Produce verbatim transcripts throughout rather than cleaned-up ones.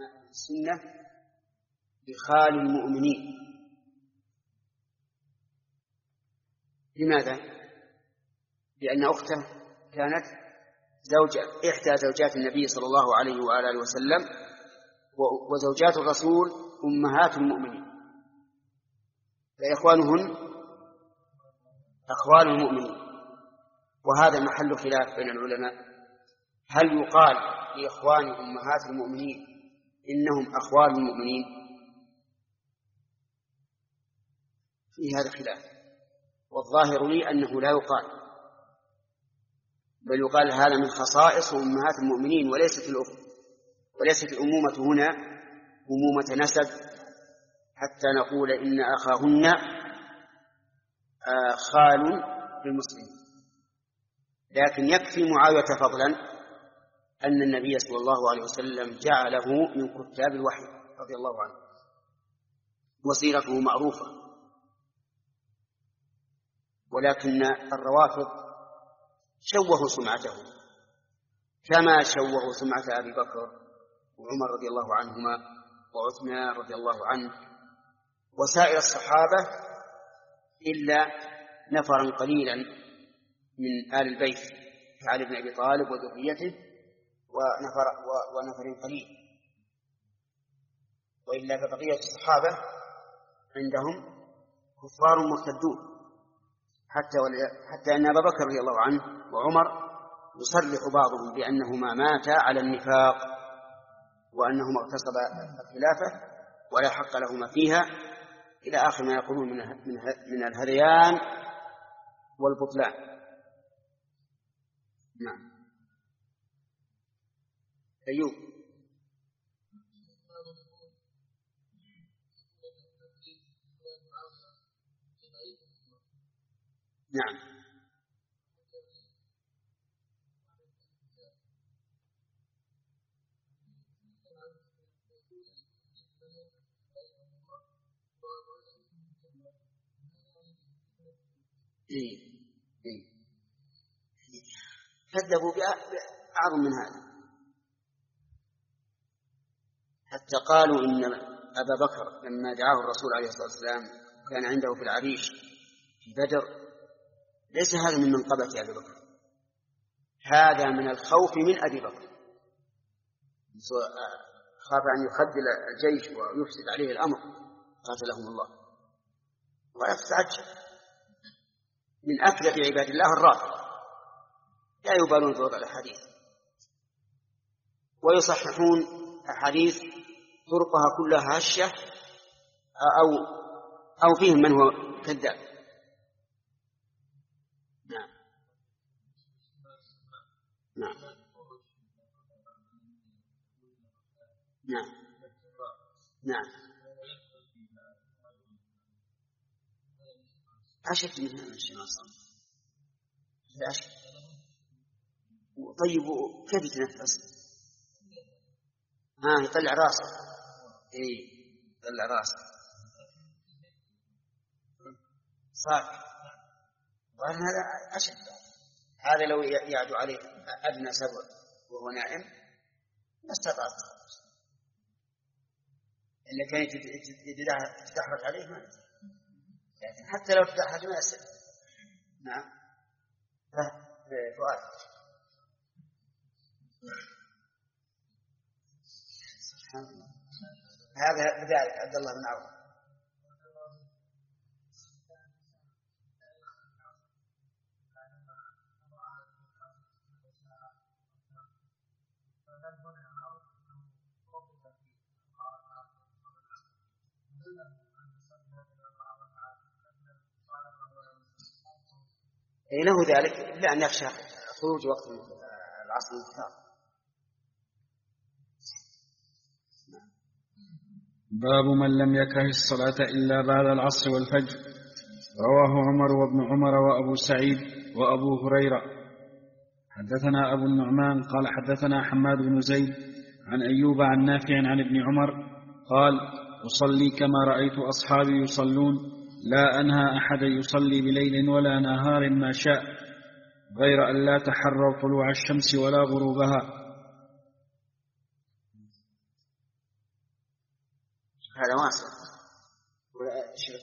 علماء السنة بخال المؤمنين. لماذا؟ لأن أخته كانت زوجة إحدى زوجات النبي صلى الله عليه وآله وسلم، وزوجات الرسول أمهات المؤمنين، فإخوانهن أخوال المؤمنين. وهذا محل خلاف بين العلماء، هل يقال لإخوان أمهات المؤمنين إنهم أخوال المؤمنين؟ في هذا خلاف، والظاهر لي أنه لا يقال، بل يقال هذا من خصائص أمهات المؤمنين، وليست الأخوة، وليست الأمومة هنا أمومة نسب حتى نقول إن أخاهن خال للمسلمين. لكن يكفي معاوية فضلا أن النبي صلى الله عليه وسلم جعله من كتاب الوحي رضي الله عنه، وسيرته معروفة. ولكن الروافض شوهوا سمعته كما شوهوا سمعة أبي بكر وعمر رضي الله عنهما وعثمان رضي الله عنه وسائر الصحابة، إلا نفرا قليلا من آل البيت كعلي بن أبي طالب وذريته ونفر, ونفر قليل، وإلا فبقية الصحابة عندهم كفار مرتدون، حتى, حتى أن أبا بكر رضي الله عنه وعمر يصرح بعضهم بأنهما ماتا على النفاق، وأنهما اغتصبا الخلافة ولا حق لهما فيها، إلى آخر ما يقولون من الهذيان والبطلان. نعم. أيوب. نعم. إيه. إيه. كذبوا بأعظم من هذا، حتى قالوا إن أبا بكر لما دعاه الرسول عليه الصلاة والسلام كان عنده في العريش في بدر، ليس هذا من منقبة أبي بكر، هذا من الخوف من أبي بكر، خاف أن يخذل الجيش ويفسد عليه الأمر قاتلهم الله. ولا تتعجب من أكذب عباد الله الرافضة، لا يبالون بوضع الأحاديث ويصححون أحاديث طرقها كلها هشة أو أو فيهم من هو كذاب. نعم. نعم. نعم. نعم. أشد من هذا الشماس. أشد. طيب كيف يتنفس؟ ها يطلع راسه. إيه يطلع راسه صار. وهذا أشد، هذا لو يعدو عليه أدنى سبع وهو نائم ما استطاع التخلص، إلا كان يتدحرج عليه ما يستطيع، لكن حتى لو تدحرج ما يستطيع. نعم. فؤاد. هذا بذلك عبد الله بن عوف. له ذلك إلا أن يخشى خروج وقت العصر المختار. باب من لم يكره الصلاة إلا بعد العصر والفجر. رواه عمر وابن عمر وأبو سعيد وأبو هريرة. حدثنا أبو النعمان قال حدثنا حماد بن زيد عن أيوب عن نافع عن ابن عمر قال أصلي كما رأيت أصحابي يصلون، لا أنهى أحد يصلي بليل ولا نهار ما شاء، غير أن لا تحروا طلوع الشمس ولا غروبها.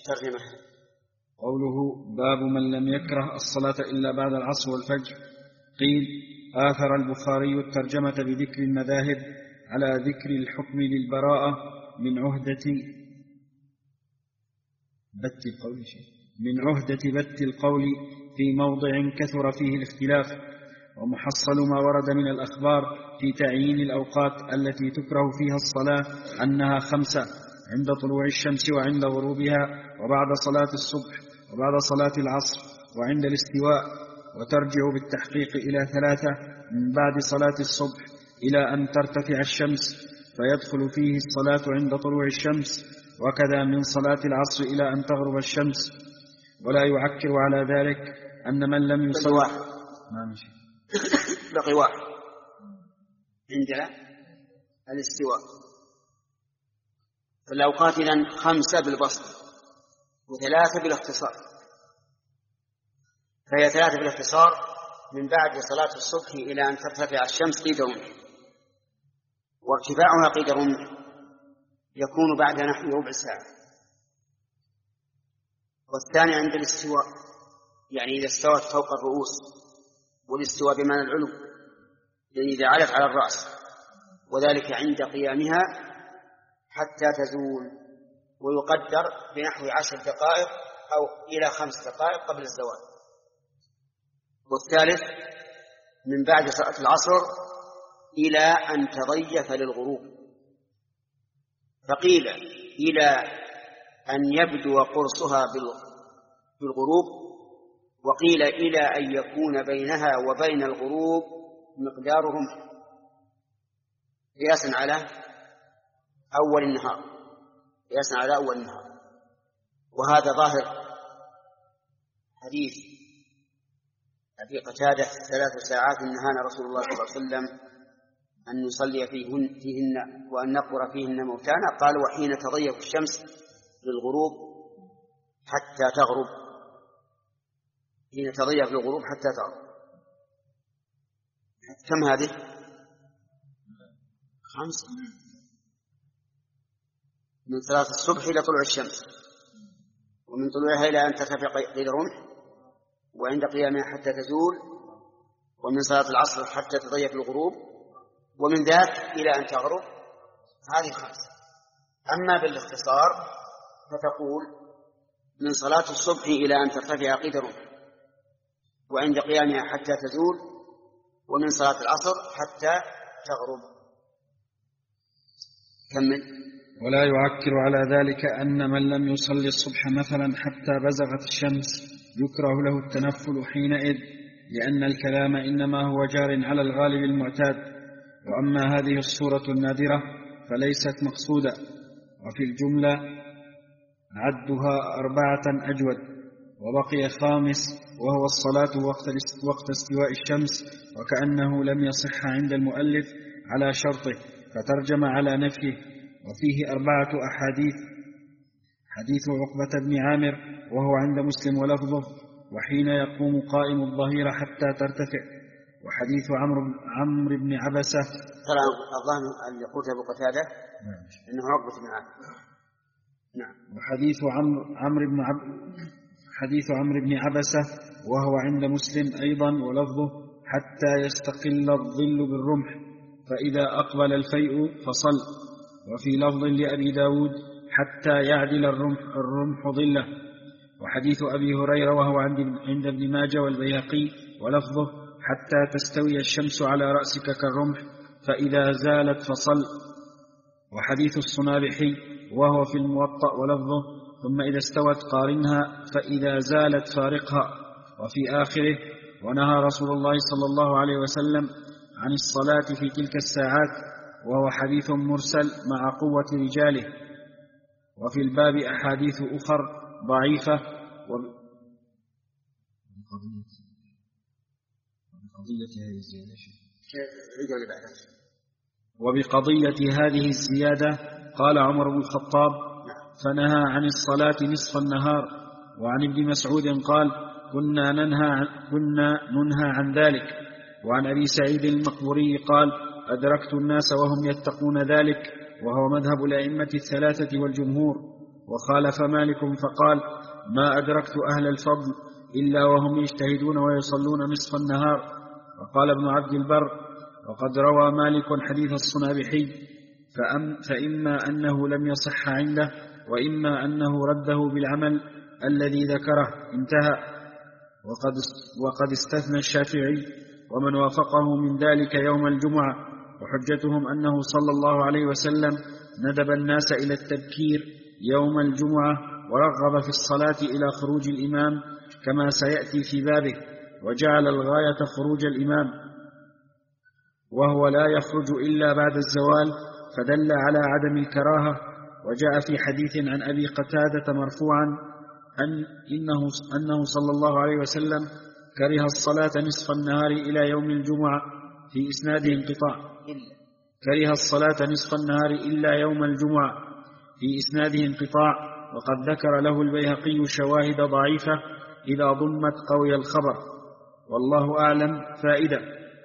ترجمة. قوله باب من لم يكره الصلاة إلا بعد العصر والفجر. قيل آثر البخاري الترجمة بذكر المذاهب على ذكر الحكم للبراءة من عهدة بت القول من عهدة بت القول في موضع كثر فيه الاختلاف، ومحصل ما ورد من الأخبار في تعيين الأوقات التي تكره فيها الصلاة أنها خمسة: عند طلوع الشمس وعند غروبها وبعد صلاة الصبح وبعد صلاة العصر وعند الاستواء، وترجع بالتحقيق إلى ثلاثة: من بعد صلاة الصبح إلى أن ترتفع الشمس فيدخل فيه الصلاة عند طلوع الشمس، وكذا من صلاة العصر إلى أن تغرب الشمس. ولا يعكر على ذلك أن من لم يصل ما مشي بقي واحد عندنا الاستواء. فالأوقات إذن خمسة بالبسط وثلاثة بالاختصار، فهي ثلاثة بالاختصار: من بعد صلاة الصبح إلى أن ترتفع الشمس قيد رمح، وارتفاعها قيد رمح يكون بعد نحو ربع ساعة. والثاني عند الاستواء، يعني إذا استوت فوق الرؤوس، والاستواء بمعنى العلو، يعني إذا علت على الرأس، وذلك عند قيامها حتى تزول، ويقدر بنحو عشر دقائق أو إلى خمس دقائق قبل الزوال. والثالث من بعد صلاة العصر إلى أن تضيف للغروب، فقيل إلى أن يبدو قرصها بالغروب، وقيل إلى أن يكون بينها وبين الغروب مقدار رمح، قياسا على أول النهار قياسا على أول النهار. وهذا ظاهر حديث أبي قتادة: ثلاث ساعات نهانا رسول الله صلى الله عليه وسلم أن نصلي فيهن, فيهن وأن نقبر فيهن موتانا. قال: وحين تضيف الشمس للغروب حتى تغرب، حين تضيف للغروب حتى تغرب. كم هذه؟ خمسة: من صلاة الصبح إلى طلوع الشمس، ومن طلوعها إلى أن ترتفع قيد رمح، وعند قيامها حتى تزول، ومن صلاة العصر حتى تضيف الغروب، ومن ذاك إلى أن تغرب. هذه خمسة. أما بالاختصار فتقول: من صلاة الصبح إلى أن ترتفع قيد رمح، وعند قيامها حتى تزول، ومن صلاة العصر حتى تغرب. كمل. ولا يعكر على ذلك أن من لم يصلي الصبح مثلا حتى بزغت الشمس يكره له التنفل حينئذ، لأن الكلام إنما هو جار على الغالب المعتاد. وأما هذه الصورة النادرة فليست مقصودة. وفي الجملة عدها أربعة أجود. وبقي خامس وهو الصلاة وقت استواء الشمس، وكأنه لم يصح عند المؤلف على شرطه فترجم على نفيه. وفيه أربعة أحاديث: حديث عقبة بن عامر وهو عند مسلم ولفظه: وحين يقوم قائم الظهيرة حتى ترتفع. وحديث عمرو عمرو بن عبسة. ترى الظاهر اللي قلت أبو قتادة إنه عقبة بن عامر. نعم. وحديث عمرو عمرو بن عب حديث عمرو بن عبسة وهو عند مسلم أيضا ولفظه: حتى يستقل الظل بالرمح فإذا أقبل الفيء فصل. وفي لفظ لأبي داود: حتى يعدل الرمح, الرمح ظله. وحديث أبي هريرة وهو عند ابن ماجه والبيهقي ولفظه: حتى تستوي الشمس على رأسك كالرمح فإذا زالت فصل. وحديث الصنابحي وهو في الموطأ ولفظه: ثم إذا استوت قارنها فإذا زالت فارقها. وفي آخره: ونهى رسول الله صلى الله عليه وسلم عن الصلاة في تلك الساعات، وهو حديث مرسل مع قوة رجاله. وفي الباب أحاديث أخر ضعيفة. وبقضية هذه الزيادة قال عمر بن الخطاب: فنهى عن الصلاة نصف النهار. وعن ابن مسعود قال: كنا ننهى, كنا ننهى عن ذلك. وعن أبي سعيد المقبوري قال: أدركت الناس وهم يتقون ذلك، وهو مذهب الأئمة الثلاثة والجمهور. وخالف مالك فقال: ما أدركت أهل الفضل إلا وهم يجتهدون ويصلون نصف النهار. وقال ابن عبد البر: وقد روى مالك حديث الصنابحي، فأم فإما أنه لم يصح عنده، وإما أنه رده بالعمل الذي ذكره، انتهى. وقد, وقد استثنى الشافعي ومن وافقه من ذلك يوم الجمعة، وحجتهم أنه صلى الله عليه وسلم ندب الناس إلى التبكير يوم الجمعة، ورغب في الصلاة إلى خروج الإمام كما سيأتي في بابه، وجعل الغاية خروج الإمام، وهو لا يخرج إلا بعد الزوال، فدل على عدم الكراهة. وجاء في حديث عن أبي قتادة مرفوعا أن إنه, أنه صلى الله عليه وسلم كره الصلاة نصف النهار إلى يوم الجمعة، في إسناده انقطاع. كره الصلاة نصف النهار إلا يوم الجمعة، في إسناده انقطاع، وقد ذكر له البيهقي شواهد ضعيفة إذا ضمت قوي الخبر، والله أعلم. فائدة: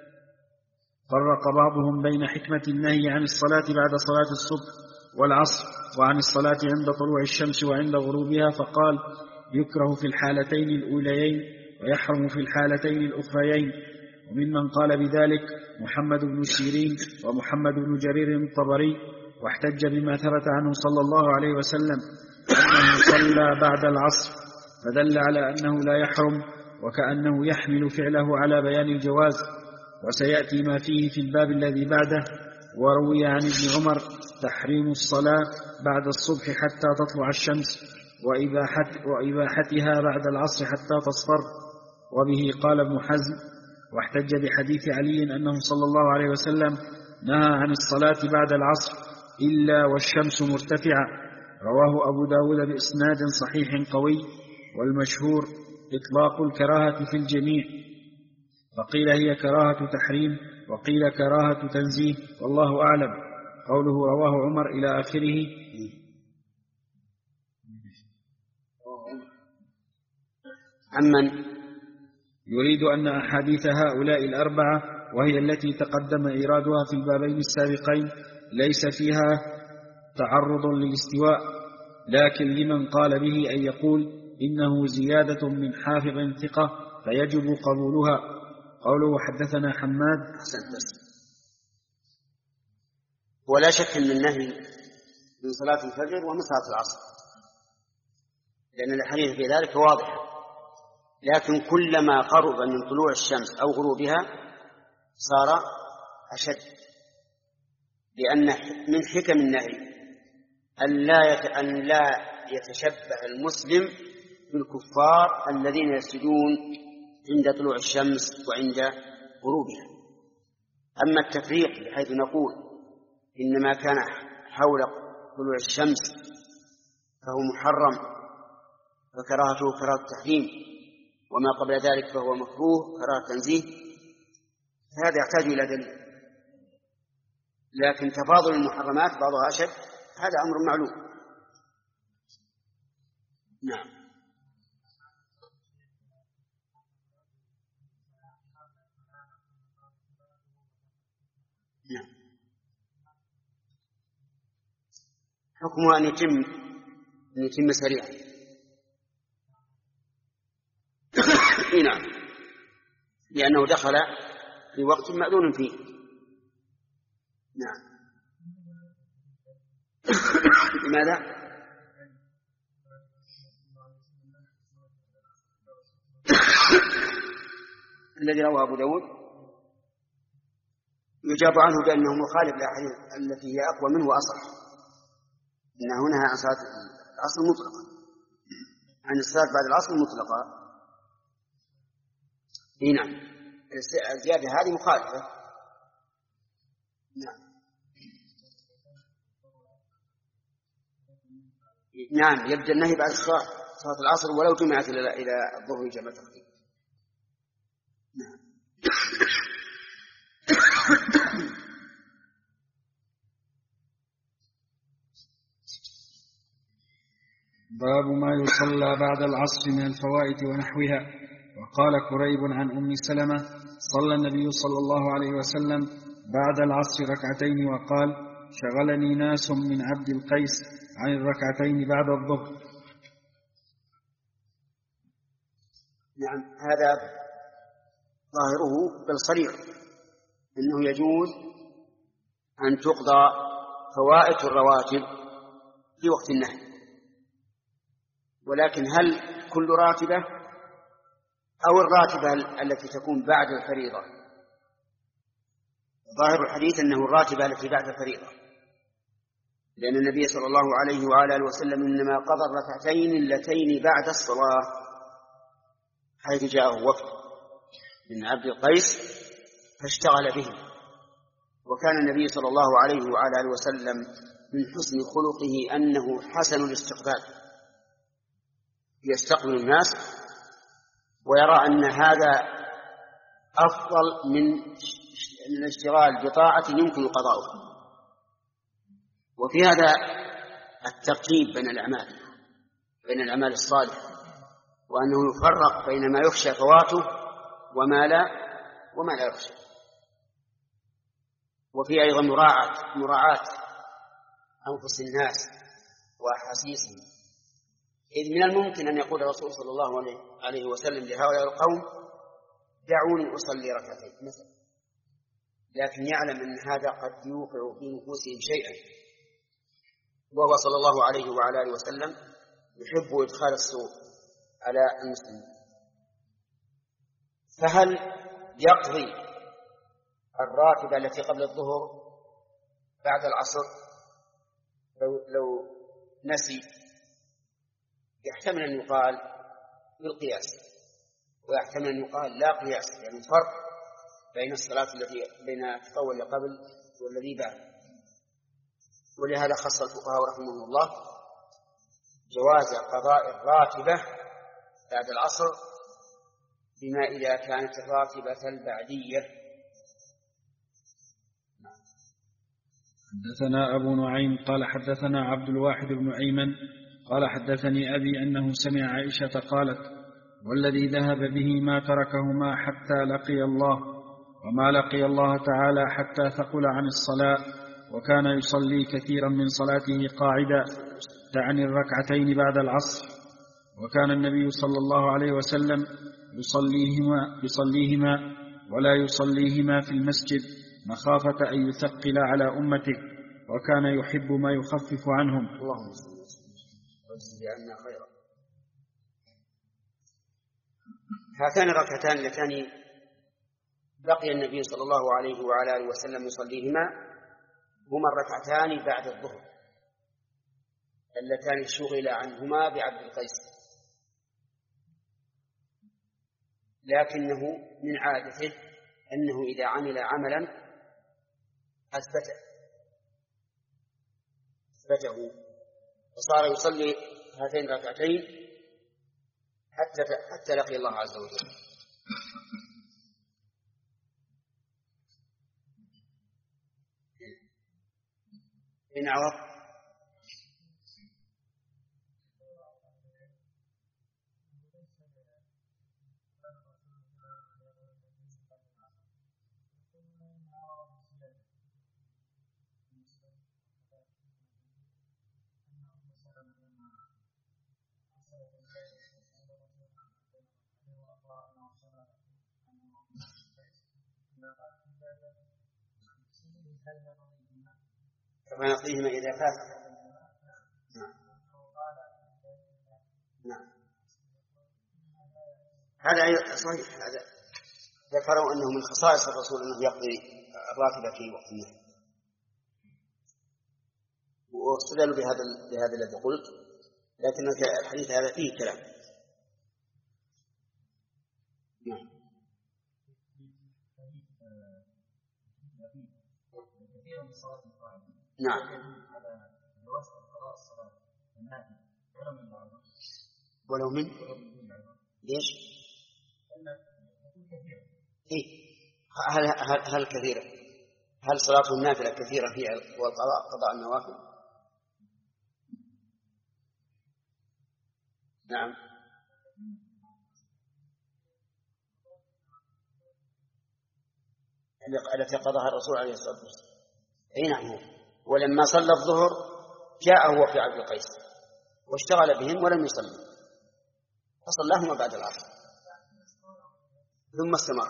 فرق بعضهم بين حكمة النهي عن الصلاة بعد صلاة الصبح والعصر، وعن الصلاة عند طلوع الشمس وعند غروبها، فقال: يكره في الحالتين الأوليين ويحرم في الحالتين الأخريين. وممن قال بذلك محمد بن سيرين ومحمد بن جرير الطبري، واحتج بما ثبت عنه صلى الله عليه وسلم أنه صلى بعد العصر، فدل على أنه لا يحرم، وكأنه يحمل فعله على بيان الجواز. وسيأتي ما فيه في الباب الذي بعده. وروي عن ابن عمر تحريم الصلاة بعد الصبح حتى تطلع الشمس، وإباحت وإباحتها بعد العصر حتى تصفر، وبه قال ابن حزم. واحتج بحديث علي أنه صلى الله عليه وسلم نهى عن الصلاة بعد العصر إلا والشمس مرتفعة، رواه أبو داود بإسناد صحيح قوي. والمشهور إطلاق الكراهة في الجميع، فقيل هي كراهة تحريم، وقيل كراهة تنزيه، والله أعلم. قوله رواه عمر إلى آخره عمن يريد أن أحاديث هؤلاء الأربعة، وهي التي تقدم إيرادها في البابين السابقين، ليس فيها تعرض للاستواء، لكن لمن قال به أن يقول إنه زيادة من حافظ ثقة فيجب قبولها. قوله حدثنا حماد. ولا شك أن النهي من صلاة الفجر ومن صلاة العصر، لأن الحديث في ذلك واضح، لكن كلما قرب من طلوع الشمس أو غروبها صار أشد، لأن من حكم النهي أن لا أن لا يتشبه المسلم بالكفار الذين يسجدون عند طلوع الشمس وعند غروبها. أما التفريق بحيث نقول إنما كان حول طلوع الشمس فهو محرم فكراهته كراهة تحريم، وما قبل ذلك فهو مكروه كراهة تنزيه، فهذا يحتاج إلى دليل. لكن تفاضل المحرمات بعضها أشد هذا أمر معلوم. نعم. نعم. حكمه أن يتم أن يتم سريعا. نعم، لأنه دخل في وقت مأذون فيه. نعم. لماذا؟ الذي رواه أبو داود يجاب عنه بأنه مخالف للأحاديث التي هي أقوى منه وأصح، إنه نهى عن صلاة العصر مطلقا، عن الصلاة بعد العصر مطلقا. نعم، الزيادة هذه مخالفة. نعم. نعم، يبدأ النهي بعد صلاة العصر ولو جمعت إلى الظهر جمع تقديم. نعم. باب ما يصلى بعد العصر من الفوائد ونحوها. وقال كريب عن أم سلمة: صلى النبي صلى الله عليه وسلم بعد العصر ركعتين، وقال: شغلني ناس من عبد القيس عن الركعتين بعد الظهر. نعم، هذا ظاهره بالصريح أنه يجوز أن تقضى فوائت الرواتب في وقت النهي، ولكن هل كل راتبة أو الراتبة التي تكون بعد الفريضة؟ ظاهر الحديث أنه الراتبة التي بعد الفريضة، لأن النبي صلى الله عليه وعلى آله وسلم إنما قضى الركعتين اللتين بعد الصلاة، حيث جاءه وفد من عبد القيس فاشتغل به. وكان النبي صلى الله عليه وعلى آله وسلم من حسن خلقه أنه حسن الاستقبال، يستقبل الناس ويرى أن هذا أفضل من الاشتغال بطاعة يمكن قضاؤها. وفي هذا الترتيب بين الأعمال بين الأعمال الصالحة، وأنه يفرق بين ما يخشى فواته وما لا وما لا يخشى. وفي أيضا مراعاة مراعاة أنفس الناس وأحاسيسهم، إذ من الممكن أن يقول الرسول صلى الله عليه وسلم لهؤلاء القوم دعوني أصلي ركعتين مثلا، لكن يعلم أن هذا قد يوقع في نفوسهم شيئا، وهو صلى الله عليه وعلى آله وسلم يحب إدخال السوء على المسلمين. فهل يقضي الراتبة التي قبل الظهر بعد العصر لو, لو نسي؟ يحتمل أن يقال بالقياس، ويحتمل أن يقال لا قياس، يعني فرق بين الصلاة التي بين التطوع قبل والذي بعد. ولهذا خص الفقهاء رحمهم الله جواز قضاء الراتبة بعد العصر بما إذا كانت الراتبة البعدية. حدثنا أبو نعيم قال حدثنا عبد الواحد بن أيمن قال حدثني أبي أنه سمع عائشة قالت: والذي ذهب به ما تركهما حتى لقي الله، وما لقي الله تعالى حتى ثقل عن الصلاة، وكان يصلي كثيرا من صلاته قاعدا تعني الركعتين بعد العصر، وكان النبي صلى الله عليه وسلم يصليهما, يصليهما ولا يصليهما في المسجد مخافة أن يثقل على أمته، وكان يحب ما يخفف عنهم. اللهم صل وسلم عنا خيرا. هاتان الركعتان اللتان بقي النبي صلى الله عليه وعلى آله وسلم يصليهما هما الركعتان بعد الظهر اللتان شغل عنهما بعبد القيس، لكنه من عادته أنه إذا عمل عملا أثبته أثبته فصار يصلي هاتين الركعتين حتى حتى لقي الله عز وجل. إن عوض كما نقضيهما إذا فات. نعم. نعم. هذا صحيح، هذا ذكروا أنه من خصائص الرسول أنه يقضي الراتبة في وقت النهي، واستدلوا بهذا بهذا الذي قلت، لكن الحديث هذا فيه كلام. نعم. نعم. ولو من ليش؟ إيه؟ هل هل هل كثيرة؟ هل صلاة النافلة كثيرة في والقضاء قضاء النوافل؟ نعم. التي قضاها الرسول عليه الصلاة والسلام. أي نعم. ولما صلى الظهر جاء هو في عبد القيس واشتغل بهم ولم يصلي، فصلاهما بعد العصر ثم استمر.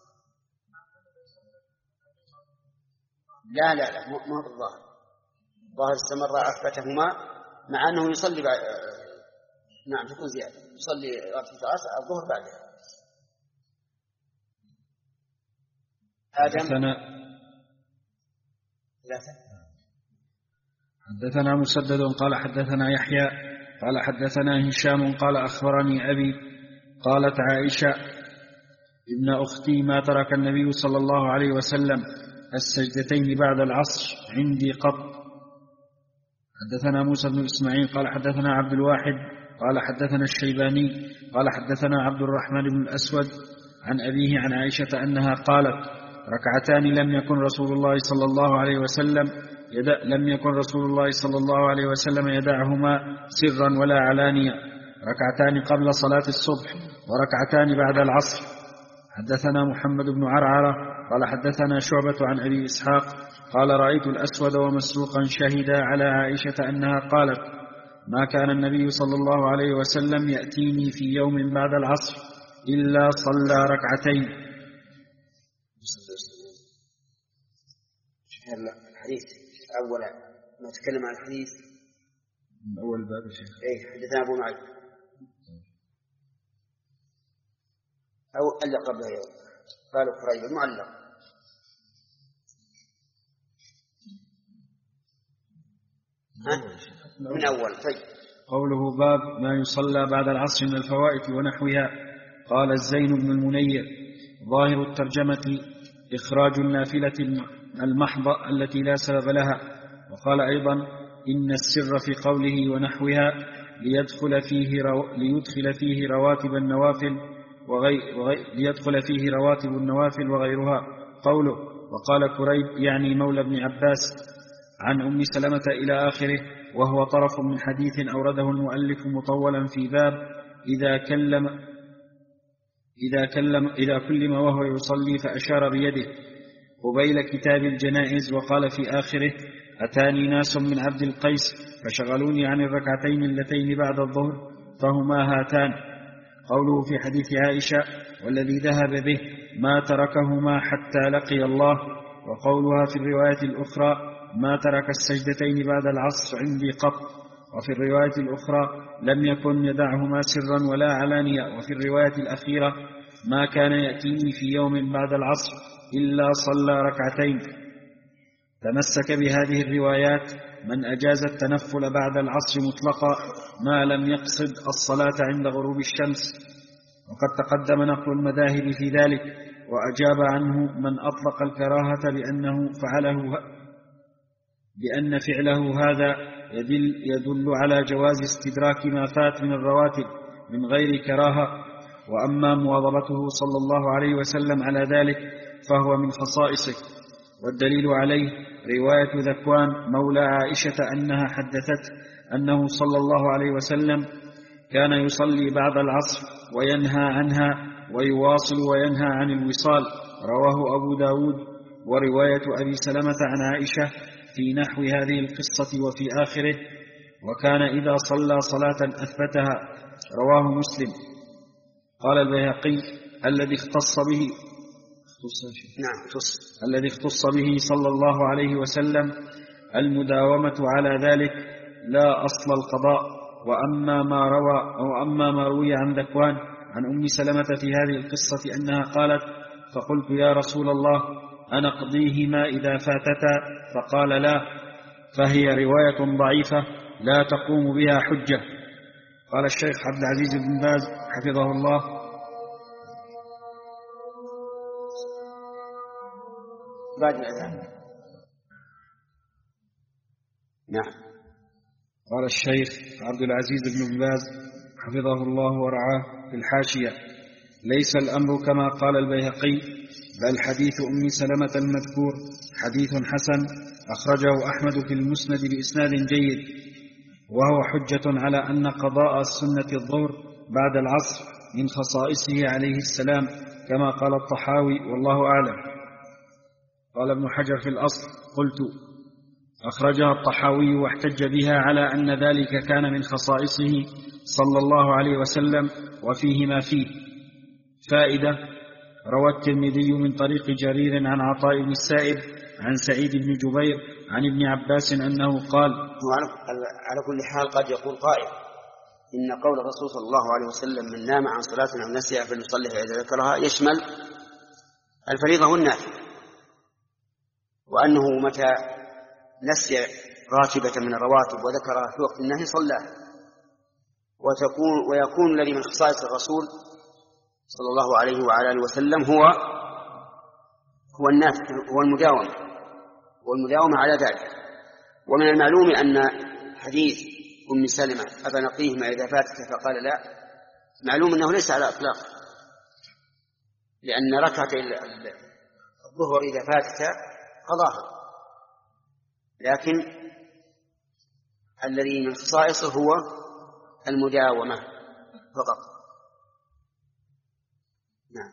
لا لا لا مو بالظاهر، الظاهر استمر أثبتهما مع أنه يصلي بعد. نعم تكون زيادة، يصلي ركعة العصر الظهر بعدها. آدم حدثنا حدثنا مسدد قال حدثنا يحيى قال حدثنا هشام قال أخبرني أبي قالت عائشة ابن أختي ما ترك النبي صلى الله عليه وسلم السجدتين بعد العصر عندي قط. حدثنا موسى بن إسماعيل قال حدثنا عبد الواحد قال حدثنا الشيباني قال حدثنا عبد الرحمن بن الأسود عن أبيه عن عائشة أنها قالت ركعتان لم يكن رسول الله صلى الله عليه وسلم يدع لم يكن رسول الله صلى الله عليه وسلم يدعهما سرا ولا علانية، ركعتان قبل صلاة الصبح وركعتان بعد العصر. حدثنا محمد بن عرعرة قال حدثنا شعبة عن أبي إسحاق قال رأيت الأسود ومسروقا شهدا على عائشة أنها قالت ما كان النبي صلى الله عليه وسلم يأتيني في يوم بعد العصر إلا صلى ركعتين. الحديث أولا ما تكلم عن الحديث من أول باب يا شيخ. إيه حدثنا أبو معين أو اللي قبله يوم قالوا قريب المعلق من أول. طيب قوله باب ما يصلى بعد العصر من الفوائت ونحوها. قال الزين بن المنير ظاهر الترجمة إخراج النافلة المحضة التي لا سبب لها. وقال أيضا إن السر في قوله ونحوها ليدخل فيه, رو... ليدخل فيه رواتب النوافل وغير... وغير... ليدخل فيه رواتب النوافل وغيرها. قوله وقال كريب يعني مولى ابن عباس عن أم سلمة إلى آخره، وهو طرف من حديث أورده المؤلف مطولا في باب إذا كلم إذا كلم إذا كلم وهو يصلي فأشار بيده قبيل كتاب الجنائز. وقال في آخره أتاني ناس من عبد القيس فشغلوني عن الركعتين اللتين بعد الظهر فهما هاتان. قوله في حديث عائشة والذي ذهب به ما تركهما حتى لقي الله. وقولها في الرواية الأخرى ما ترك السجدتين بعد العصر عندي قط. وفي الرواية الأخرى لم يكن يدعهما سرا ولا علانية. وفي الرواية الأخيرة ما كان يأتيني في يوم بعد العصر إلا صلى ركعتين. تمسك بهذه الروايات من أجاز التنفل بعد العصر مطلقا ما لم يقصد الصلاة عند غروب الشمس. وقد تقدم نقل المذاهب في ذلك، وأجاب عنه من أطلق الكراهة بأنه فعله بأن فعله هذا يدل, يدل على جواز استدراك ما فات من الرواتب من غير كراهة. وأما مواظبته صلى الله عليه وسلم على ذلك فهو من خصائصه. والدليل عليه رواية ذكوان مولى عائشة أنها حدثت أنه صلى الله عليه وسلم كان يصلي بعد العصر وينهى عنها ويواصل وينهى عن الوصال، رواه أبو داود. ورواية أبي سلمة عن عائشة في نحو هذه القصة وفي آخره وكان إذا صلى صلاة أثبتها، رواه مسلم. قال البيهقي الذي اختص به نعم الذي اختص به صلى الله عليه وسلم المداومة على ذلك لا أصل القضاء. وأما ما روى أو أما ما روي عن ذكوان عن أم سلمة في هذه القصة أنها قالت فقلت يا رسول الله أنقضيهما إذا فاتتا؟ فقال لا، فهي رواية ضعيفة لا تقوم بها حجة. قال الشيخ عبد العزيز بن باز حفظه الله بعد الأذان. نعم. قال الشيخ عبد العزيز بن باز حفظه الله ورعاه في الحاشية ليس الأمر كما قال البيهقي، بل حديث أم سلمة المذكور حديث حسن أخرجه أحمد في المسند بإسناد جيد، وهو حجة على أن قضاء السنة الظهر بعد العصر من خصائصه عليه السلام كما قال الطحاوي والله أعلم. قال ابن حجر في الأصل قلت أخرجها الطحاوي واحتج بها على أن ذلك كان من خصائصه صلى الله عليه وسلم وفيه ما فيه. فائدة: روى الترمذي من طريق جرير عن عطاء بن السائب عن سعيد بن جبير عن ابن عباس أنه قال. على كل حال قد يقول قائل إن قول الرسول صلى الله عليه وسلم من نام عن صلاة أو نسيها فليصليها إذا ذكرها يشمل الفريضة والنافلة، وأنه متى نسي راتبة من الرواتب وذكرها في وقت النهي صلاها، وتكون ويكون الذي من خصائص الرسول صلى الله عليه وعلى آله وسلم هو هو النافل هو المداومة هو المداومة على ذلك. ومن المعلوم أن حديث أم سلمة أفنقيهما إذا فاتك فقال لا، معلوم أنه ليس على إطلاق، لأن ركعة الظهر إذا فاتك قضاها، لكن الذي من خصائصه هو المداومة فقط. نعم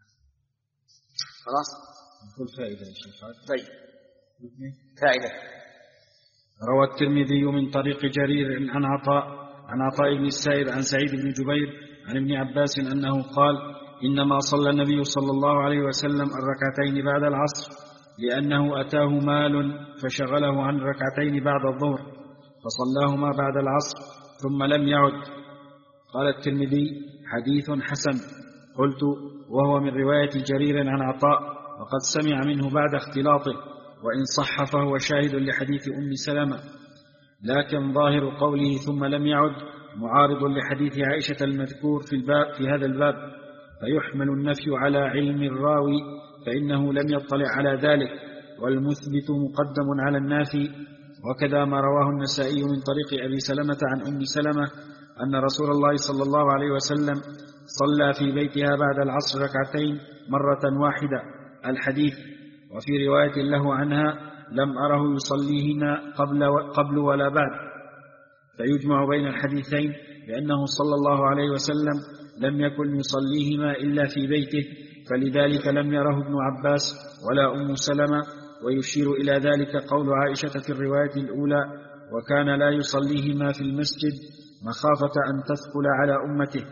خلاص. نقول فائدة يا شيخ. طيب فائدة: روى الترمذي من طريق جرير عن عطاء عن عطاء بن السائب عن سعيد بن جبير عن ابن عباس أنه قال: إنما صلى النبي صلى الله عليه وسلم الركعتين بعد العصر لأنه أتاه مال فشغله عن الركعتين بعد الظهر فصلاهما بعد العصر ثم لم يعد. قال الترمذي: حديث حسن. قلت: وهو من رواية جرير عن عطاء وقد سمع منه بعد اختلاطه، وإن صح فهو شاهد لحديث أم سلمة، لكن ظاهر قوله ثم لم يعد معارض لحديث عائشة المذكور في, الباب في هذا الباب، فيحمل النفي على علم الراوي فإنه لم يطلع على ذلك، والمثبت مقدم على النافي. وكذا ما رواه النسائي من طريق أبي سلمة عن أم سلمة أن رسول الله صلى الله عليه وسلم صلى في بيتها بعد العصر ركعتين مرة واحدة الحديث. وفي رواية له عنها: لم أره يصليهما قبل, قبل ولا بعد. فيجمع بين الحديثين لأنه صلى الله عليه وسلم لم يكن يصليهما إلا في بيته، فلذلك لم يره ابن عباس ولا أم سلمة. ويشير إلى ذلك قول عائشة في الرواية الأولى: وكان لا يصليهما في المسجد مخافة أن تثقل على أمته.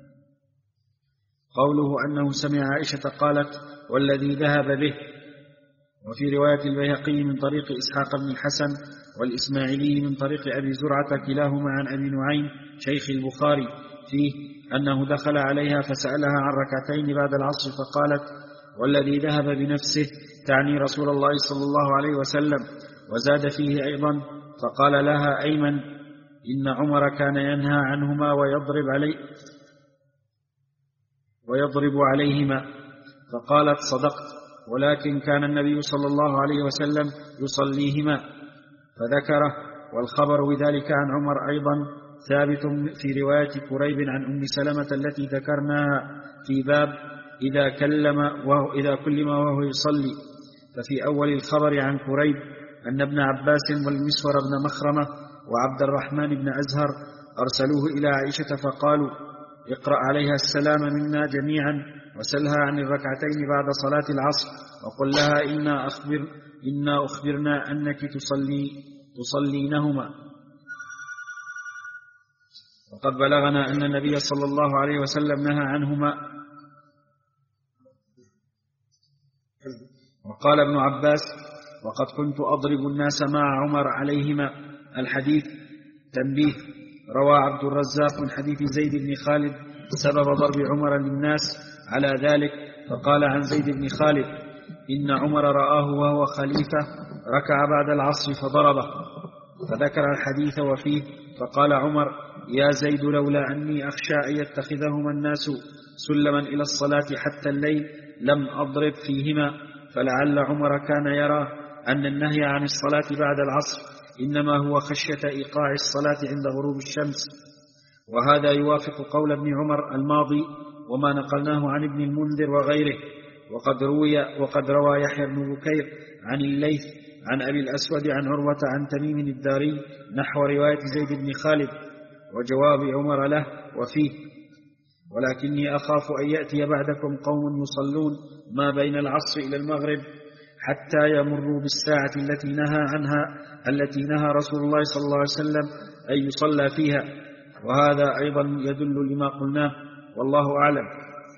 قوله أنه سمع عائشة قالت: والذي ذهب به. وفي رواية البيهقي من طريق إسحاق بن الحسن والإسماعيلي من طريق أبي زرعة كلاهما عن أبي نعيم شيخ البخاري فيه أنه دخل عليها فسألها عن ركعتين بعد العصر فقالت: والذي ذهب بنفسه، تعني رسول الله صلى الله عليه وسلم. وزاد فيه أيضا: فقال لها أيمن: إن عمر كان ينهى عنهما ويضرب عليه ويضرب عليهما. فقالت: صدقت، ولكن كان النبي صلى الله عليه وسلم يصليهما. فذكره. والخبر بذلك عن عمر أيضا ثابت في رواية كريب عن أم سلمة التي ذكرناها في باب إذا كلم وهو إذا كلم وهو يصلي. ففي أول الخبر عن كريب أن ابن عباس والمسور بن مخرمة وعبد الرحمن بن أزهر أرسلوه إلى عائشة فقالوا: اقرأ عليها السلام منا جميعا وسلها عن الركعتين بعد صلاة العصر وقل لها إنا, أخبر إنا أخبرنا أنك تصلي تصلينهما. وقد بلغنا أن النبي صلى الله عليه وسلم نهى عنهما. وقال ابن عباس: وقد كنت أضرب الناس مع عمر عليهما. الحديث. تنبيه: روى عبد الرزاق من حديث زيد بن خالد سبب ضرب عمر للناس على ذلك، فقال عن زيد بن خالد: إن عمر رآه وهو خليفة ركع بعد العصر فضربه. فذكر الحديث وفيه: فقال عمر: يا زيد لولا أني أخشى أن يتخذهما الناس سلما إلى الصلاة حتى الليل لم أضرب فيهما. فلعل عمر كان يرى أن النهي عن الصلاة بعد العصر إنما هو خشية إيقاع الصلاة عند غروب الشمس. وهذا يوافق قول ابن عمر الماضي وما نقلناه عن ابن المنذر وغيره. وقد روي وقد روى يحيى بن بكير عن الليث عن أبي الأسود عن عروة عن تميم الداري نحو رواية زيد بن خالد وجواب عمر له وفيه: ولكني أخاف أن يأتي بعدكم قوم يصلون ما بين العصر إلى المغرب حتى يمروا بالساعة التي نهى عنها التي نهى رسول الله صلى الله عليه وسلم أن يصلى فيها. وهذا أيضا يدل لما قلناه، والله أعلم.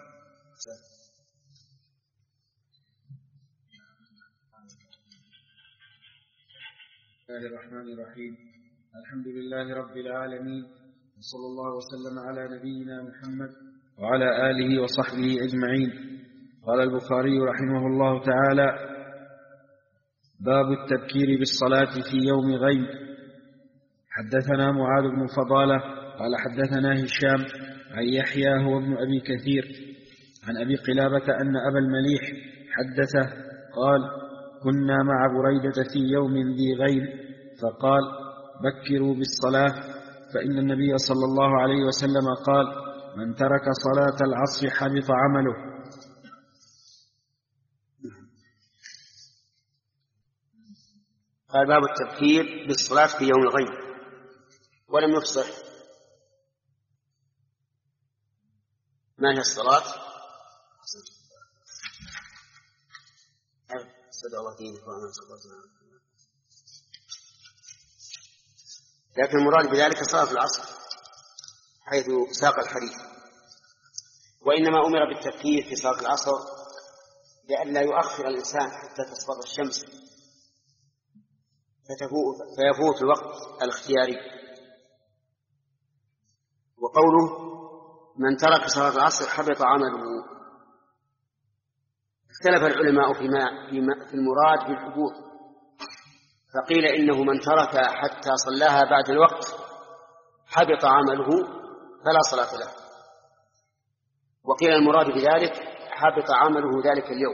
بسم الله الرحمن الرحيم. الحمد لله رب العالمين، وصلى الله وسلم على نبينا محمد وعلى آله وصحبه أجمعين. قال البخاري رحمه الله تعالى: باب التبكير بالصلاة في يوم غيم. حدثنا معاذ بن فضالة قال حدثنا هشام عن يحيى هو ابن أبي كثير عن أبي قلابة أن أبا المليح حدثه قال: كنا مع بريدة في يوم ذي غيم فقال: بكروا بالصلاة، فإن النبي صلى الله عليه وسلم قال: من ترك صلاة العصر حبط عمله. قال: باب التبكير بالصلاة في يوم الغيم، ولم يفصح ما هي الصلاة. لكن المراد بذلك صلاة العصر حيث ساق الحديث، وإنما أمر بالتبكير في صلاة العصر لئلا يؤخر الإنسان حتى تصفر الشمس فيفوت الوقت الاختياري. وقوله من ترك صلاة العصر حبط عمله، اختلف العلماء فيما في المراد بالحبوط، فقيل إنه من ترك حتى صلاها بعد الوقت حبط عمله فلا صلاة له، وقيل المراد بذلك حبط عمله ذلك اليوم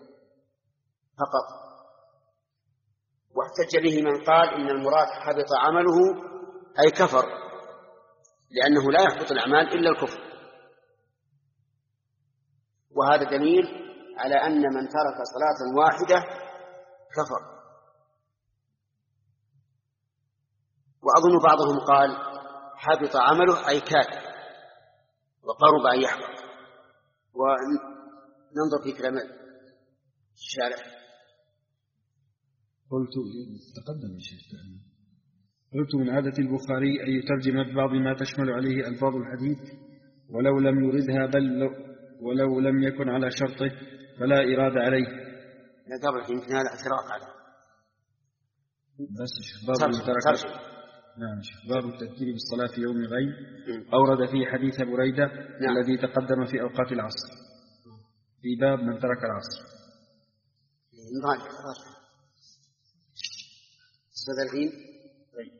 فقط. واحتج به من قال إن المراد حبط عمله أي كفر، لأنه لا يحبط الأعمال إلا الكفر، وهذا دليل على أن من ترك صلاة واحدة كفر. وأظن بعضهم قال حبط عمله أي كاد وقرب أن يحبط. وننظر في كلام الشارع. قلت تقدم يا شيخ قلت من عادة البخاري أن يترجم ببعض ما تشمل عليه ألفاظ الحديث ولو لم يردها، بل ولو لم يكن على شرطه فلا إرادة عليه. لا قبل يمكن هذا اعتراض عليه. بس باب ترك نعم باب التذكير بالصلاة في يوم غيم أورد فيه حديث بريدة نعم. الذي تقدم في أوقات العصر في باب من ترك العصر. راجع راجع هذا الحين طيب.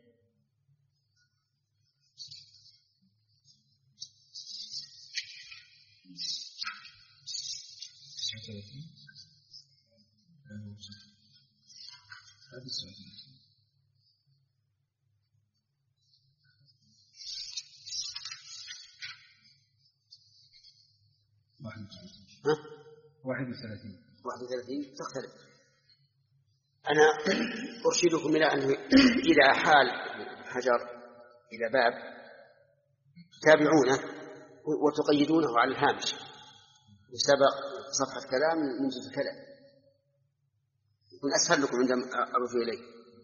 واحد وثلاثين واحد وثلاثين تختلف. أنا أرشدكم إلى أنه إذا حال حجر إلى باب تابعونه وتقيدونه على الهامش وسبق صفحة كلام من جزء كلام يكون أسهل لكم عندما أرجو إليه.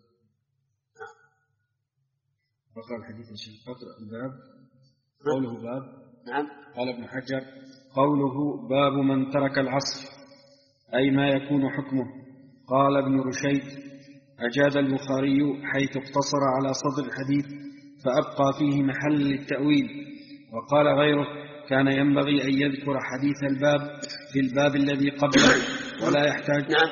وقال الحديث الشيخ قطر الباب قوله باب نعم. قال ابن حجر قوله باب من ترك العصر أي ما يكون حكمه. قال ابن رشيد أجاد البخاري حيث اقتصر على صدر الحديث فأبقى فيه محل للتأويل. وقال غيره كان ينبغي أن يذكر حديث الباب في الباب الذي قبله ولا يحتاج. نعم.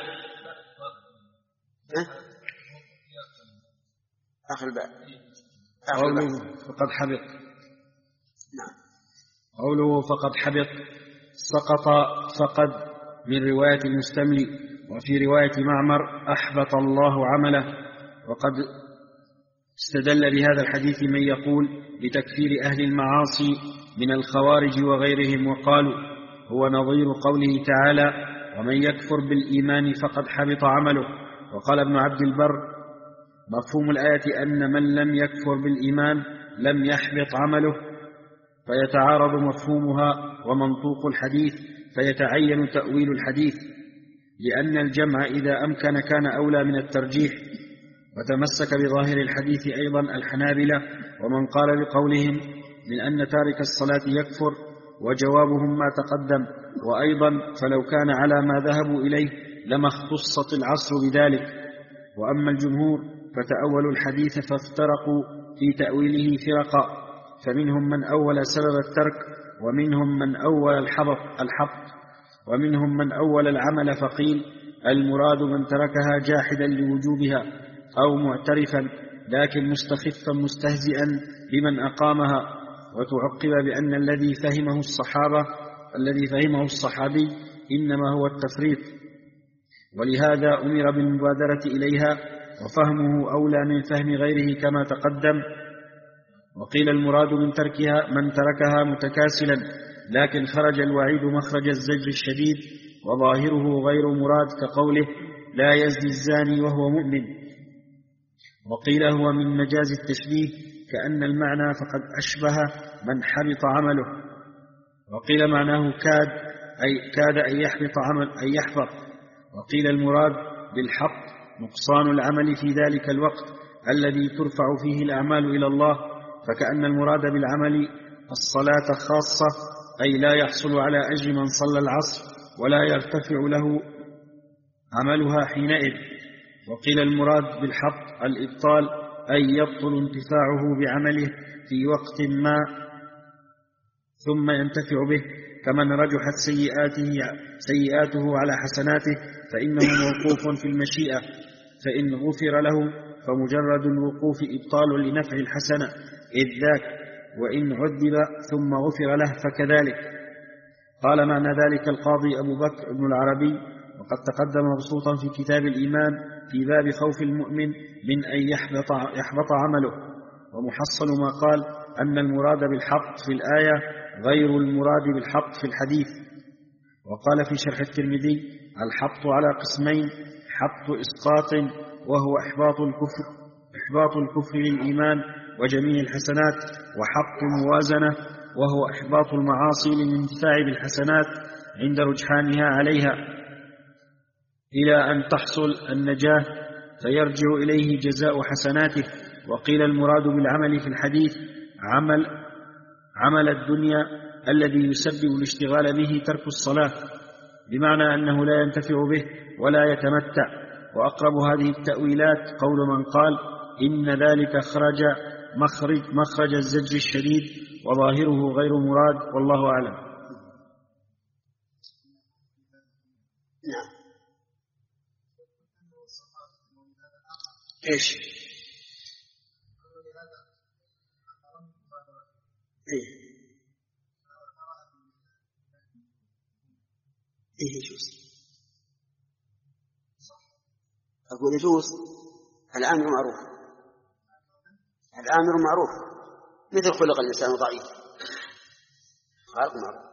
آخر الباب قوله فقد حبط. نعم. قوله فقد حبط سقط فقد من رواية المستملي، وفي رواية معمر أحبط الله عمله. وقد استدل بهذا الحديث من يقول بتكفير أهل المعاصي من الخوارج وغيرهم، وقالوا هو نظير قوله تعالى ومن يكفر بالإيمان فقد حبط عمله. وقال ابن عبد البر مفهوم الآية أن من لم يكفر بالإيمان لم يحبط عمله، فيتعارض مفهومها ومنطوق الحديث، فيتعين تأويل الحديث لأن الجمع إذا أمكن كان أولى من الترجيح. وتمسك بظاهر الحديث أيضا الحنابلة ومن قال بقولهم من أن تارك الصلاة يكفر، وجوابهم ما تقدم. وأيضا فلو كان على ما ذهبوا إليه لما اختصت العصر بذلك. وأما الجمهور فتأولوا الحديث فافترقوا في تأويله فرقا، فمنهم من أول سبب الترك، ومنهم من أول الحبط, الحبط ومنهم من أول العمل فقيل المراد من تركها جاحدا لوجوبها أو معترفا لكن مستخفا مستهزئا بمن أقامها. وتعقب بأن الذي فهمه الصحابة الذي فهمه الصحابي إنما هو التفريط، ولهذا أمر بالمبادرة إليها، وفهمه أولى من فهم غيره كما تقدم. وقيل المراد من تركها من تركها متكاسلا، لكن خرج الوعيد مخرج الزجر الشديد، وظاهره غير مراد كقوله لا يزني الزاني وهو مؤمن. وقيل هو من مجاز التشبيه كأن المعنى فقد أشبه من حبط عمله. وقيل معناه كاد أي كاد أن يحبط عمل أن يحبط. وقيل المراد بالحبط نقصان العمل في ذلك الوقت الذي ترفع فيه الأعمال إلى الله، فكأن المراد بالعمل الصلاة خاصة، أي لا يحصل على أجر من صلى العصر ولا يرتفع له عملها حينئذ. وقيل المراد بالحبط الإبطال، أي يبطل انتفاعه بعمله في وقت ما ثم ينتفع به، كمن رجحت سيئاته, سيئاته على حسناته فإنه موقوف في المشيئة، فإن غفر له فمجرد الوقوف إبطال لنفع الحسنة إذ ذاك، وإن عذب ثم غفر له فكذلك. قال معنى ذلك القاضي أبو بكر بن العربي، وقد تقدم مبسوطا في كتاب الإيمان في باب خوف المؤمن من أن يحبط, يحبط عمله. ومحصل ما قال أن المراد بالحبط في الآية غير المراد بالحبط في الحديث. وقال في شرح الترمذي الحبط على قسمين: حبط إسقاط وهو إحباط الكفر, إحباط الكفر للإيمان وجميع الحسنات، وحبط موازنة وهو إحباط المعاصي للانتفاع بالحسنات عند رجحانها عليها إلى أن تحصل النجاة فيرجع إليه جزاء حسناته. وقيل المراد بالعمل في الحديث عمل, عمل الدنيا الذي يسبب الاشتغال به ترك الصلاة، بمعنى أنه لا ينتفع به ولا يتمتع. وأقرب هذه التأويلات قول من قال إن ذلك خرج مخرج, مخرج الزجر الشديد، وظاهره غير مراد، والله أعلم. نعم. إيش؟ إيه؟ إيه يجوز؟ أقول يجوز. الأمر معروف، الأمر معروف، مثل خلق الإنسان ضعيف، خلق معروف.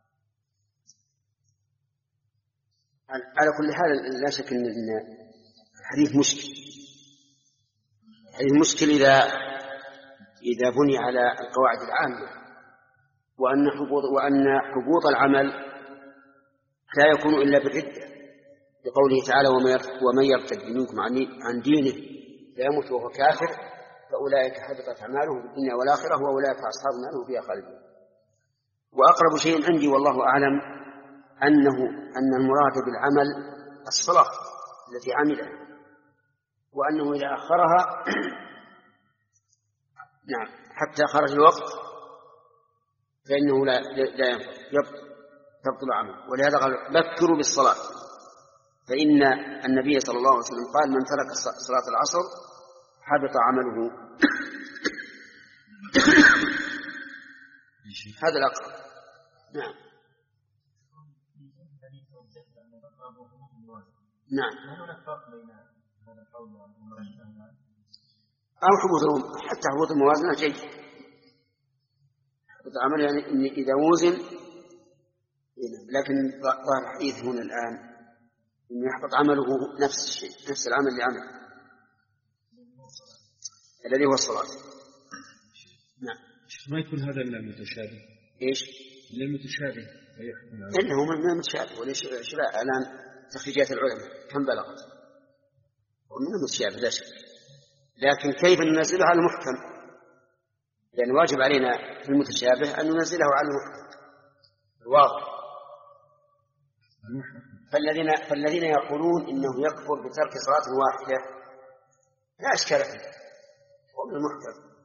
على كل حال لا شك أن الحديث مشكل، الحديث مشكل إذا إذا بني على القواعد العامة، وأن حبوط وأن حبوط العمل لا يكون إلا بالردة، لقوله تعالى ومن يرتد منكم عن دينه فيموت وهو كافر فأولئك حبطت أعمالهم في الدنيا والآخرة وأولئك أصحاب النار هم فيها خالدون. وأقرب شيء عندي والله أعلم أنه أن المراد بالعمل الصلاة التي عملها، وأنه إذا أخرها نعم حتى خرج الوقت فإنه لا لا يبطل عمله. ولهذا قال بكروا بالصلاة، فإن النبي صلى الله عليه وسلم قال من ترك صلاة العصر حبط عمله. هذا الأقرب. نعم نعم. أو حبوط حتى حبوط الموازنة جيد، حبوط العمل يعني إن إذا وزن، لكن ظاهر الحديث هنا الآن إنه يحبط عمله نفس الشيء، نفس العمل اللي عمله الذي هو الصلاة. نعم. ما يكون هذا إلا متشابه؟ إيش؟ إلا متشابه إنه من المتشابه وليش الآن تخريجات العلماء كم بلغت؟ ومن المتشابه لا شك، لكن كيف ننزله على المحكم؟ لأن واجب علينا في المتشابه أن ننزله على المحكم الواضح. فالذين, فالذين يقولون إنه يكفر بترك صلاة واحدة لا أشكال فيه ومن المحكم،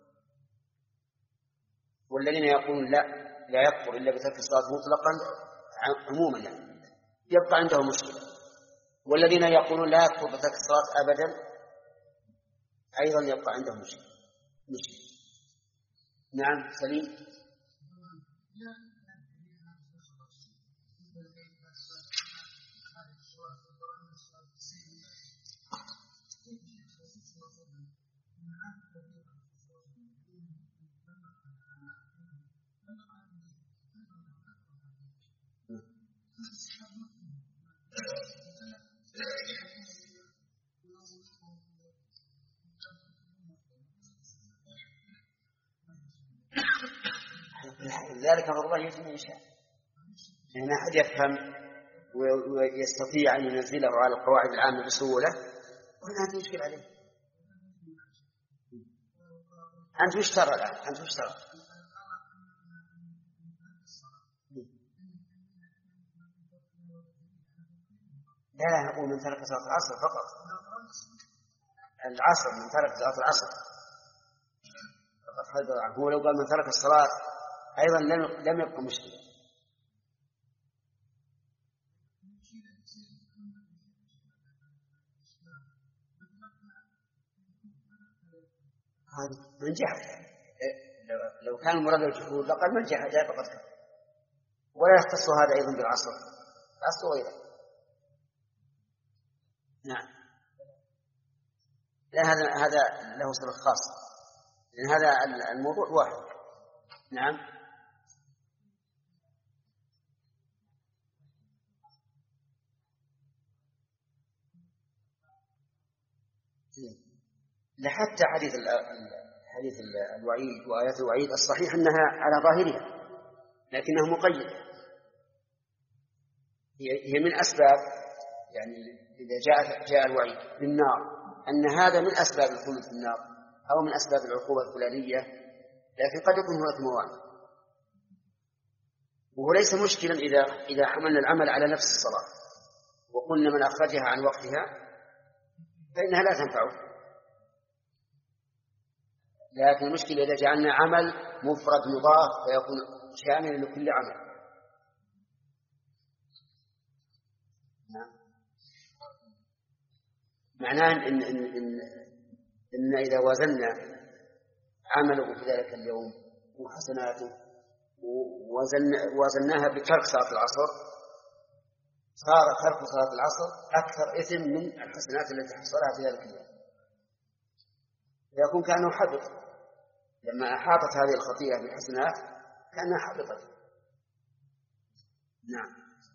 والذين يقولون لا لا يكفر إلا بترك الصلاة مطلقا عموما يعني يبقى عنده مشكلة، والذين يقولون لا يكفر بترك الصلاة أبدا أيضا يبقى عنده مشكلة. مشكلة. نعم سليم. ذلك أمر الله يجب أن يشاء، لأن أحد يفهم ويستطيع أن ينزله على القواعد العامة بسهولة ولا تشكل عليه. أنت مشترى الآن أنت مشترى لا لا نقول من ترك صلاة العصر فقط، العصر من ترك صلاة العصر فقط حضر عنه. هو لو قال من ترك الصلاة أيضا لم لم يبقى مشكلة. من جهة لو كان المراد الجحود لقد من جهة جاء فقط كفر، ولا يختص هذا أيضا بالعصر العصر وغيره. نعم لا هذا هذا له سبب خاص لأن هذا الموضوع واحد. نعم لحتى حديث حديث الوعيد وآيات الوعيد الصحيح أنها على ظاهرها لكنها مقيدة، هي من أسباب يعني إذا جاء جاء الوعيد بالنار أن هذا من أسباب الخلود في النار أو من أسباب العقوبة الفلانية، لكن قد يكون هناك موانع. وهو ليس مشكلا إذا إذا حملنا العمل على نفس الصلاة وقلنا من أخرجها عن وقتها فإنها لا تنفعه، لكن المشكلة إذا جعلنا عمل مفرد مضاف فيكون شامل لكل عمل. معناه إن, إن, إن, إن إذا وزننا عمله في ذلك اليوم وحسناته ووزناها بترك صلاة العصر صار ترك صلاة العصر أكثر إثم من الحسنات التي حصلها في ذلك اليوم، يكون كأنه حبط. لما أحاطت هذه الخطيئة بالحسنات كأنها حبطت. نعم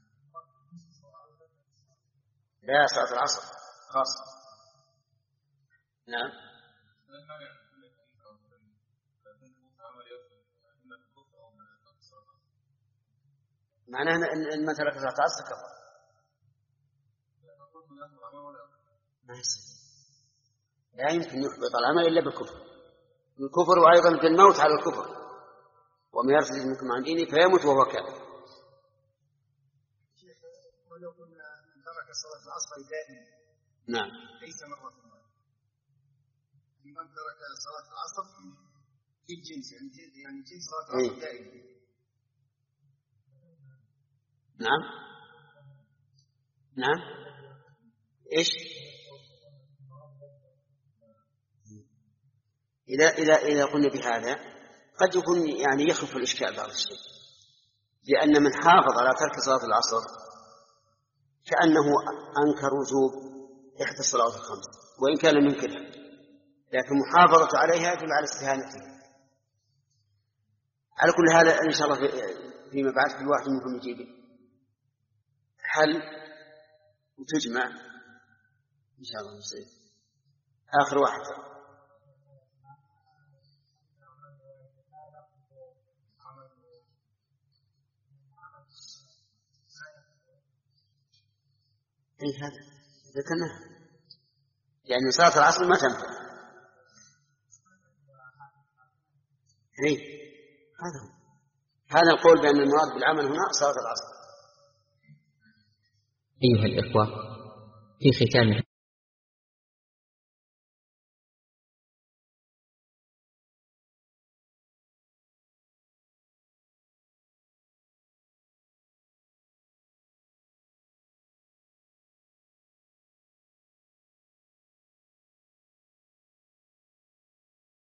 لا صلاة العصر خاصة. نعم معناه أن من ترك صلاة العصر كفر. لا يمكن يحبط العمل إلا بالكفر، الكفر وأيضا بالموت على الكفر، ومن يرتد منكم عن دينه فيموت وهو كافر. ولو قلنا من ترك صلاة العصر دائما نعم ليس مرة واحدة، من ترك صلاة العصر في الجنس يعني جنس صلاة العصر دائما. نعم نعم إيش إذا إذا إذا قلنا بهذا قد يكون يعني يخف الإشكال بعض الشيء، لأن من حافظ على ترك صلاة العصر كأنه أنكر وجوب إحدى الصلوات الخمس وإن كان لم ينكرها، لكن محافظة عليها يدل على استهانته. على كل هذا إن شاء الله فيما بعد كل واحد منكم يجيب حل وتجمع إن شاء الله نصير آخر واحد. اي هذا ذكرناها، يعني صلاة العصر ما تنفع. اي هذا هو. هذا القول بأن المراد بالعمل هنا صلاة العصر. أيها الإخوة، في ختام